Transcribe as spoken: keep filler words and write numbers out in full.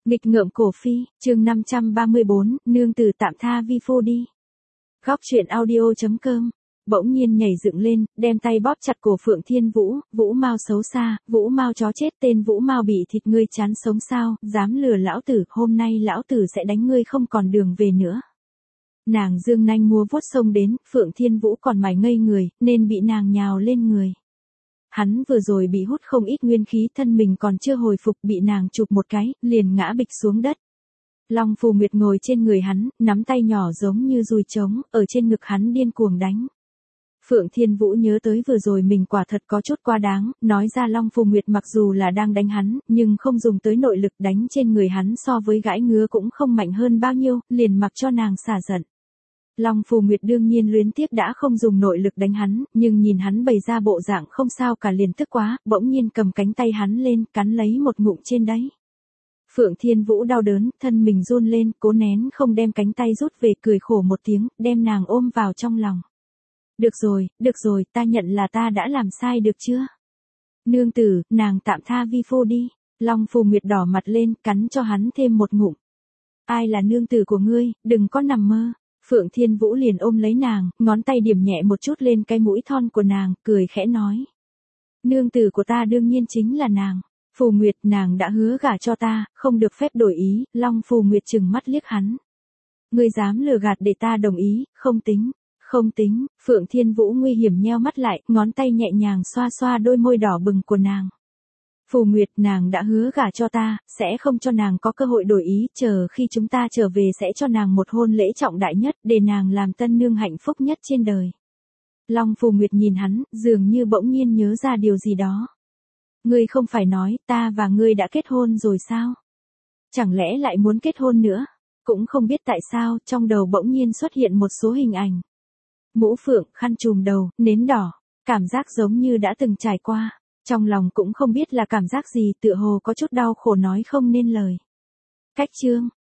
Nghịch ngợm cổ phi, chương năm trăm ba mươi bốn, nương tử tạm tha vi phu đi. Góc truyện audio.com. Bỗng nhiên nhảy dựng lên, đem tay bóp chặt cổ Phượng Thiên Vũ, Vũ Mao xấu xa, Vũ Mao chó chết, tên Vũ Mao bị thịt ngươi chán sống sao, dám lừa lão tử, hôm nay lão tử sẽ đánh ngươi không còn đường về nữa. Nàng dương nanh múa vuốt xông đến, Phượng Thiên Vũ còn mải ngây người, nên bị nàng nhào lên người. Hắn vừa rồi bị hút không ít nguyên khí, thân mình còn chưa hồi phục, bị nàng chụp một cái, liền ngã bịch xuống đất. Long Phù Nguyệt ngồi trên người hắn, nắm tay nhỏ giống như dùi trống, ở trên ngực hắn điên cuồng đánh. Phượng Thiên Vũ nhớ tới vừa rồi mình quả thật có chút quá đáng, nói ra Long Phù Nguyệt mặc dù là đang đánh hắn, nhưng không dùng tới nội lực, đánh trên người hắn so với gãi ngứa cũng không mạnh hơn bao nhiêu, liền mặc cho nàng xả giận. Long Phù Nguyệt đương nhiên luyến tiếc đã không dùng nội lực đánh hắn, nhưng nhìn hắn bày ra bộ dạng không sao cả liền tức quá, bỗng nhiên cầm cánh tay hắn lên, cắn lấy một ngụm trên đấy. Phượng Thiên Vũ đau đớn, thân mình run lên, cố nén không đem cánh tay rút về, cười khổ một tiếng, đem nàng ôm vào trong lòng. Được rồi, được rồi, ta nhận là ta đã làm sai được chưa? Nương tử, nàng tạm tha vi phu đi. Long Phù Nguyệt đỏ mặt lên, cắn cho hắn thêm một ngụm. Ai là nương tử của ngươi, đừng có nằm mơ. Phượng Thiên Vũ liền ôm lấy nàng, ngón tay điểm nhẹ một chút lên cái mũi thon của nàng, cười khẽ nói. Nương tử của ta đương nhiên chính là nàng. Phù Nguyệt, nàng đã hứa gả cho ta, không được phép đổi ý. Long Phù Nguyệt trừng mắt liếc hắn. Ngươi dám lừa gạt để ta đồng ý, không tính, không tính. Phượng Thiên Vũ nguy hiểm nheo mắt lại, ngón tay nhẹ nhàng xoa xoa đôi môi đỏ bừng của nàng. Phù Nguyệt, nàng đã hứa gả cho ta, sẽ không cho nàng có cơ hội đổi ý, chờ khi chúng ta trở về sẽ cho nàng một hôn lễ trọng đại nhất, để nàng làm tân nương hạnh phúc nhất trên đời. Long Phù Nguyệt nhìn hắn, dường như bỗng nhiên nhớ ra điều gì đó. Ngươi không phải nói, ta và ngươi đã kết hôn rồi sao? Chẳng lẽ lại muốn kết hôn nữa? Cũng không biết tại sao, trong đầu bỗng nhiên xuất hiện một số hình ảnh. Mũ phượng, khăn trùm đầu, nến đỏ, cảm giác giống như đã từng trải qua. Trong lòng cũng không biết là cảm giác gì, tựa hồ có chút đau khổ nói không nên lời. Cách chương,